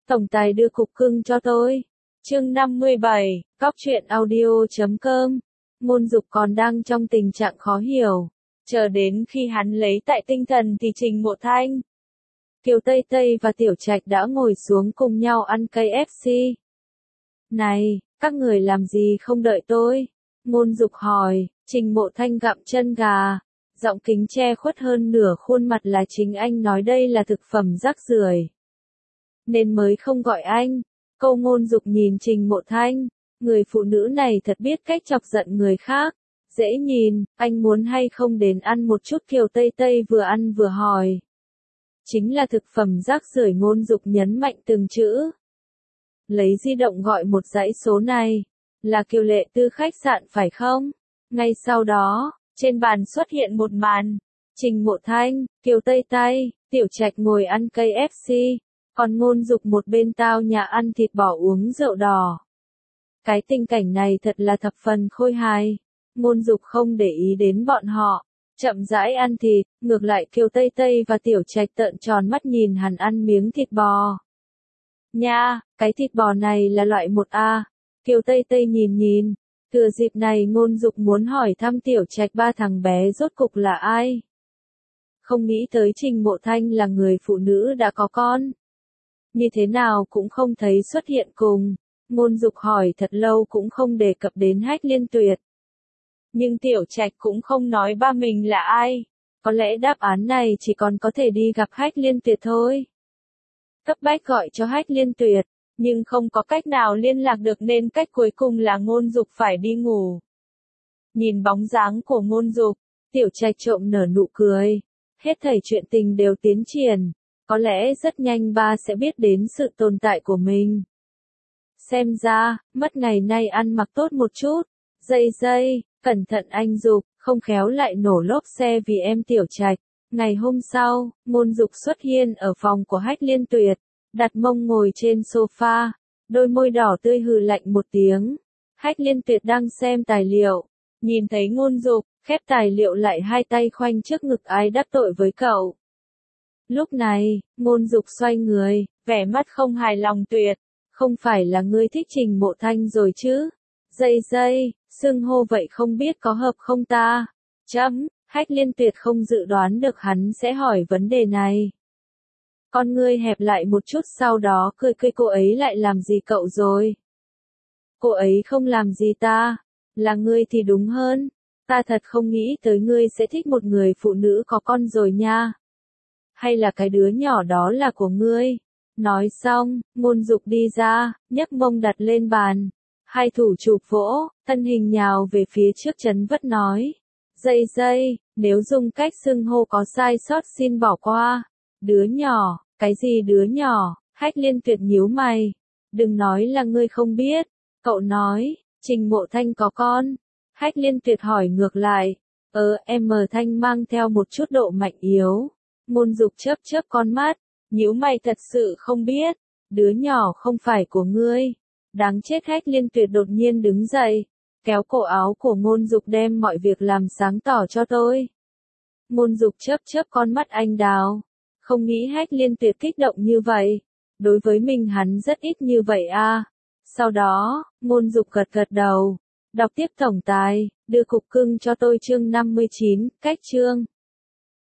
Tổng tài đưa cục cưng cho tôi. Chương 57, Cóc truyện audio.com. Ngôn Dục còn đang trong tình trạng khó hiểu. Chờ đến khi hắn lấy tại tinh thần thì Trình Mộ Thanh, Kiều Tây Tây và Tiểu Trạch đã ngồi xuống cùng nhau ăn KFC. Này, các người làm gì không đợi tôi? Ngôn Dục hỏi. Trình Mộ Thanh gặm chân gà, giọng kính che khuất hơn nửa khuôn mặt là chính anh nói đây là thực phẩm rác rưởi, nên mới không gọi anh. Câu Ngôn Dục nhìn Trình Mộ Thanh, người phụ nữ này thật biết cách chọc giận người khác. Dễ nhìn, anh muốn hay không đến ăn một chút? Kiều Tây Tây vừa ăn vừa hỏi. Chính là thực phẩm rác rưởi. Ngôn Dục nhấn mạnh từng chữ. Lấy di động gọi một dãy số này. Là Kiều Lệ Tư khách sạn phải không? Ngay sau đó, trên bàn xuất hiện một màn. Trình Mộ Thanh, Kiều Tây Tây, Tiểu Trạch ngồi ăn KFC. Còn Ngôn Dục một bên tao nhà ăn thịt bò uống rượu đỏ. Cái tình cảnh này thật là thập phần khôi hài. Ngôn Dục không để ý đến bọn họ, chậm rãi ăn thịt, ngược lại Kiều Tây Tây và Tiểu Trạch trợn tròn mắt nhìn hắn ăn miếng thịt bò. Nha, cái thịt bò này là loại 1A. Kiều Tây Tây nhìn, thừa dịp này Ngôn Dục muốn hỏi thăm Tiểu Trạch ba thằng bé rốt cục là ai. Không nghĩ tới Trình Mộ Thanh là người phụ nữ đã có con. Như thế nào cũng không thấy xuất hiện cùng. Ngôn Dục hỏi thật lâu cũng không đề cập đến Hách Liên Tuyệt. Nhưng Tiểu Trạch cũng không nói ba mình là ai. Có lẽ đáp án này chỉ còn có thể đi gặp Hách Liên Tuyệt thôi. Cấp bách gọi cho Hách Liên Tuyệt, nhưng không có cách nào liên lạc được nên cách cuối cùng là Ngôn Dục phải đi ngủ. Nhìn bóng dáng của Ngôn Dục, Tiểu Trạch trộm nở nụ cười. Hết thảy chuyện tình đều tiến triển. Có lẽ rất nhanh ba sẽ biết đến sự tồn tại của mình. Xem ra, mất ngày nay ăn mặc tốt một chút. Dây, cẩn thận anh Dục, không khéo lại nổ lốp xe vì em. Tiểu Trạch. Ngày hôm sau, Ngôn Dục xuất hiện ở phòng của Hách Liên Tuyệt, đặt mông ngồi trên sofa, đôi môi đỏ tươi hừ lạnh một tiếng. Hách Liên Tuyệt đang xem tài liệu, nhìn thấy Ngôn Dục, khép tài liệu lại hai tay khoanh trước ngực. Ai đắc tội với cậu? Lúc này, Ngôn Dục xoay người, vẻ mắt không hài lòng. Tuyệt, không phải là ngươi thích Trình Mộ Thanh rồi chứ? Dây, xưng hô vậy không biết có hợp không ta? Hách Liên Tuyệt không dự đoán được hắn sẽ hỏi vấn đề này. Con ngươi hẹp lại một chút sau đó cười. Cô ấy lại làm gì cậu rồi? Cô ấy không làm gì ta. Là ngươi thì đúng hơn. Ta thật không nghĩ tới ngươi sẽ thích một người phụ nữ có con rồi nha. Hay là cái đứa nhỏ đó là của ngươi? Nói xong, Ngôn Dục đi ra, nhấc mông đặt lên bàn. Hai thủ chụp vỗ, thân hình nhào về phía trước trấn vất nói. Dây, nếu dùng cách xưng hô có sai sót xin bỏ qua. Đứa nhỏ, cái gì đứa nhỏ? Hách Liên Tuyệt nhíu mày. Đừng nói là ngươi không biết. Cậu nói, Trình Mộ Thanh có con. Hách Liên Tuyệt hỏi ngược lại. Em Thanh mang theo một chút độ mạnh yếu. Ngôn Dục chớp con mắt, nhíu mày thật sự không biết. Đứa nhỏ không phải của ngươi. Đáng chết. Hách Liên Tuyệt đột nhiên đứng dậy, kéo cổ áo của Ngôn Dục đem mọi việc làm sáng tỏ cho tôi. Ngôn Dục chớp con mắt anh đào. Không nghĩ Hách Liên Tuyệt kích động như vậy. Đối với mình hắn rất ít như vậy à. Sau đó, Ngôn Dục gật đầu. Đọc tiếp. Tổng tài, đưa cục cưng cho tôi. Chương 59, cách chương.